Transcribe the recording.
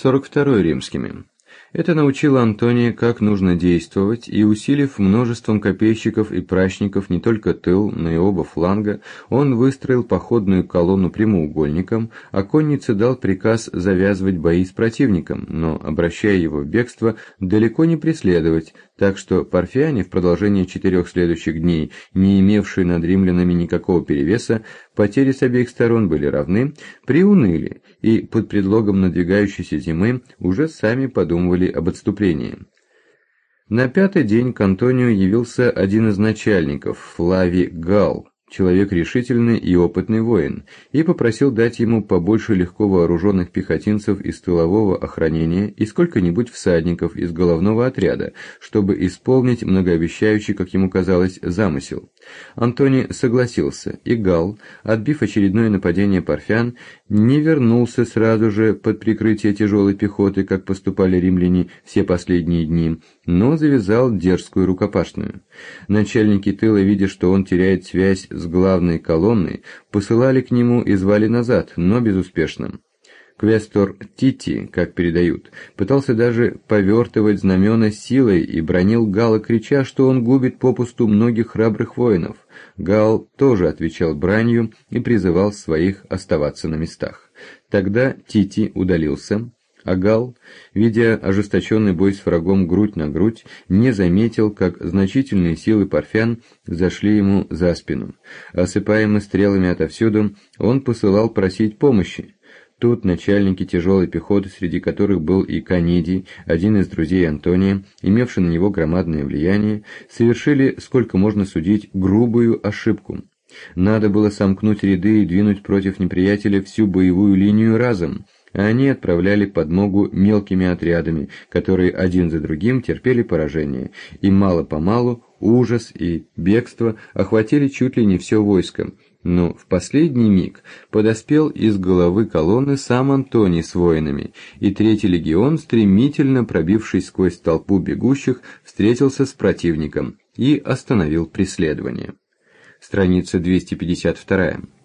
42 римскими. Это научило Антония, как нужно действовать, и, усилив множеством копейщиков и прачников не только тыл, но и оба фланга, он выстроил походную колонну прямоугольником, а коннице дал приказ завязывать бои с противником, но, обращая его в бегство, далеко не преследовать, так что парфяне в продолжении 4 следующих дней, не имевшие над римлянами никакого перевеса, потери с обеих сторон были равны, приуныли и под предлогом надвигающейся зимы уже сами подумывали об отступлении. На 5-й день к Антонию явился один из начальников, Флавий Галл, человек решительный и опытный воин, и попросил дать ему побольше легко вооруженных пехотинцев из тылового охранения и сколько-нибудь всадников из головного отряда, чтобы исполнить многообещающий, как ему казалось, замысел. Антоний согласился, и Галл, отбив очередное нападение парфян, не вернулся сразу же под прикрытие тяжелой пехоты, как поступали римляне все последние дни, но завязал дерзкую рукопашную. Начальники тыла, видя, что он теряет связь с главной колонной, посылали к нему и звали назад, но безуспешно. Квестор Тити, как передают, пытался даже повертывать знамена силой и бранил Галла, крича, что он губит попусту многих храбрых воинов. Галл тоже отвечал бранью и призывал своих оставаться на местах. Тогда Тити удалился, а Галл, видя ожесточенный бой с врагом грудь на грудь, не заметил, как значительные силы парфян зашли ему за спину. Осыпаемый стрелами отовсюду, он посылал просить помощи. Тут начальники тяжелой пехоты, среди которых был и Канидий, один из друзей Антония, имевший на него громадное влияние, совершили, сколько можно судить, грубую ошибку. Надо было сомкнуть ряды и двинуть против неприятеля всю боевую линию разом, а они отправляли подмогу мелкими отрядами, которые один за другим терпели поражение, и мало-помалу ужас и бегство охватили чуть ли не все войско. Но в последний миг подоспел из головы колонны сам Антоний с воинами, и 3-й легион, стремительно пробившись сквозь толпу бегущих, встретился с противником и остановил преследование. Страница 252.